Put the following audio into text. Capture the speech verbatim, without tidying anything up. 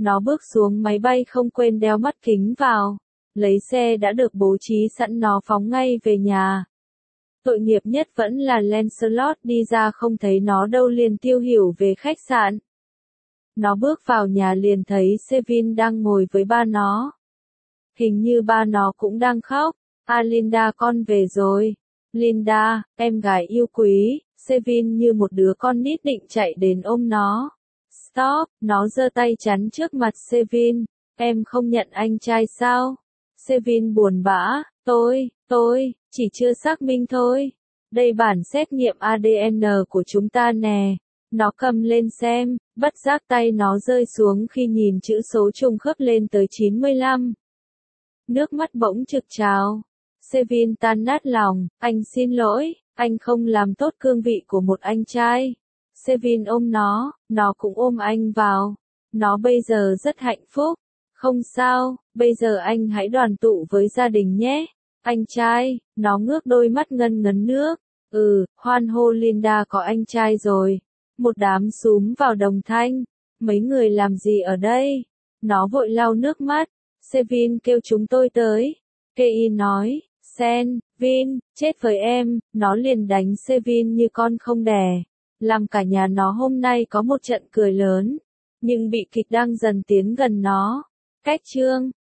Nó bước xuống máy bay không quên đeo mắt kính vào. Lấy xe đã được bố trí sẵn nó phóng ngay về nhà. Tội nghiệp nhất vẫn là Lancelot đi ra không thấy nó đâu liền tiêu hiểu về khách sạn. Nó bước vào nhà liền thấy Sevin đang ngồi với ba nó. Hình như ba nó cũng đang khóc. À Linda con về rồi. Linda, em gái yêu quý. Sevin như một đứa con nít định chạy đến ôm nó. Stop, nó giơ tay chắn trước mặt Sevin. Em không nhận anh trai sao? Sevin buồn bã. Tôi, tôi, chỉ chưa xác minh thôi. Đây bản xét nghiệm a đê en của chúng ta nè. Nó cầm lên xem, bất giác tay nó rơi xuống khi nhìn chữ số trùng khớp lên tới chín mươi lăm. Nước mắt bỗng trực trào. Sevin tan nát lòng, anh xin lỗi, anh không làm tốt cương vị của một anh trai. Sevin ôm nó, nó cũng ôm anh vào. Nó bây giờ rất hạnh phúc. Không sao, bây giờ anh hãy đoàn tụ với gia đình nhé. Anh trai, nó ngước đôi mắt ngân ngấn nước. Ừ, hoan hô Linda có anh trai rồi. Một đám xúm vào đồng thanh. Mấy người làm gì ở đây? Nó vội lau nước mắt. Sevin kêu chúng tôi tới. Kei nói, Sen, Vin, chết với em. Nó liền đánh Sevin như con không đẻ. Làm cả nhà nó hôm nay có một trận cười lớn. Nhưng bị kịch đang dần tiến gần nó. Cách chương